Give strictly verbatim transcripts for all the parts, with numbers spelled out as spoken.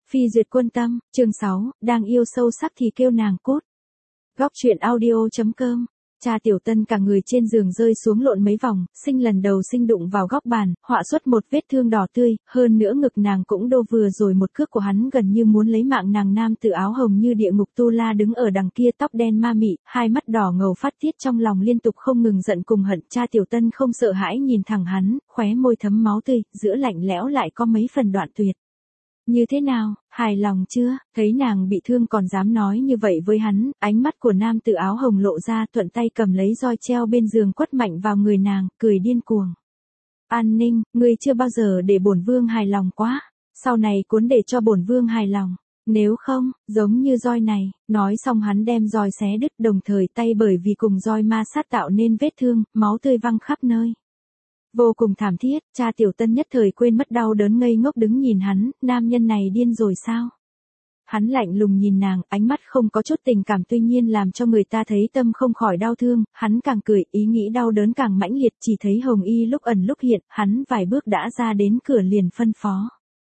Phi duyệt quân tâm, chương sáu, đang yêu sâu sắc thì kêu nàng cút. Góc truyện audio.com. Cha Tiểu Tân cả người trên giường rơi xuống lộn mấy vòng, sinh lần đầu sinh đụng vào góc bàn, họa xuất một vết thương đỏ tươi, hơn nữa ngực nàng cũng đô vừa rồi một cước của hắn gần như muốn lấy mạng nàng. Nam tử áo hồng như địa ngục tu la đứng ở đằng kia, tóc đen ma mị, hai mắt đỏ ngầu phát tiết, trong lòng liên tục không ngừng giận cùng hận. Cha Tiểu Tân không sợ hãi nhìn thẳng hắn, khóe môi thấm máu tươi, giữa lạnh lẽo lại có mấy phần đoạn tuyệt. Như thế nào, hài lòng chưa? Thấy nàng bị thương còn dám nói như vậy với hắn, ánh mắt của nam tử áo hồng lộ ra, thuận tay cầm lấy roi treo bên giường quất mạnh vào người nàng, cười điên cuồng. An Ninh, ngươi chưa bao giờ để bổn vương hài lòng quá, sau này cuốn để cho bổn vương hài lòng. Nếu không, giống như roi này, nói xong hắn đem roi xé đứt, đồng thời tay bởi vì cùng roi ma sát tạo nên vết thương, máu tươi văng khắp nơi. Vô cùng thảm thiết, cha Tiểu Tân nhất thời quên mất đau đớn, ngây ngốc đứng nhìn hắn, nam nhân này điên rồi sao? Hắn lạnh lùng nhìn nàng, ánh mắt không có chút tình cảm, tuy nhiên làm cho người ta thấy tâm không khỏi đau thương. Hắn càng cười, ý nghĩ đau đớn càng mãnh liệt, chỉ thấy Hồng Y lúc ẩn lúc hiện, hắn vài bước đã ra đến cửa liền phân phó.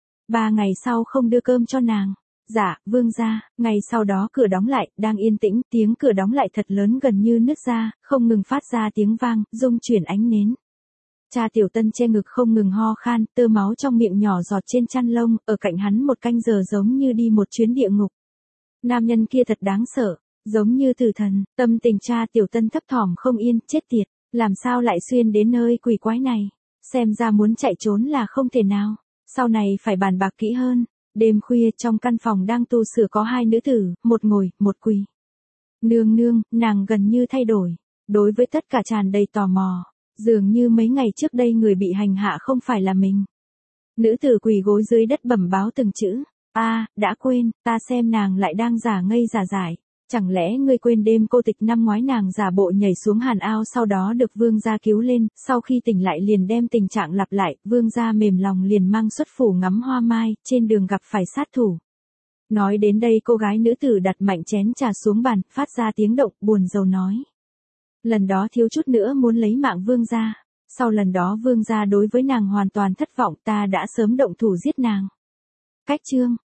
Ba ngày sau không đưa cơm cho nàng. Dạ, vương gia. Ngày sau đó cửa đóng lại, đang yên tĩnh, tiếng cửa đóng lại thật lớn gần như nứt ra, không ngừng phát ra tiếng vang, rung chuyển ánh nến. Cha Tiểu Tân che ngực không ngừng ho khan, tơ máu trong miệng nhỏ giọt trên chăn lông, ở cạnh hắn một canh giờ giống như đi một chuyến địa ngục. Nam nhân kia thật đáng sợ, giống như tử thần. Tâm tình cha Tiểu Tân thấp thỏm không yên, chết tiệt, làm sao lại xuyên đến nơi quỷ quái này, xem ra muốn chạy trốn là không thể nào, sau này phải bàn bạc kỹ hơn. Đêm khuya trong căn phòng đang tu sửa có hai nữ tử, một ngồi, một quỳ. Nương nương, nàng gần như thay đổi, đối với tất cả tràn đầy tò mò. Dường như mấy ngày trước đây người bị hành hạ không phải là mình. Nữ tử quỳ gối dưới đất bẩm báo từng chữ. A, à, đã quên, ta xem nàng lại đang giả ngây giả dại. Chẳng lẽ ngươi quên đêm cô tịch năm ngoái nàng giả bộ nhảy xuống hàn ao sau đó được vương gia cứu lên, sau khi tỉnh lại liền đem tình trạng lặp lại, vương gia mềm lòng liền mang xuất phủ ngắm hoa mai, trên đường gặp phải sát thủ. Nói đến đây cô gái nữ tử đặt mạnh chén trà xuống bàn, phát ra tiếng động, buồn rầu nói. Lần đó thiếu chút nữa muốn lấy mạng vương gia, sau lần đó vương gia đối với nàng hoàn toàn thất vọng, ta đã sớm động thủ giết nàng. Cách chương,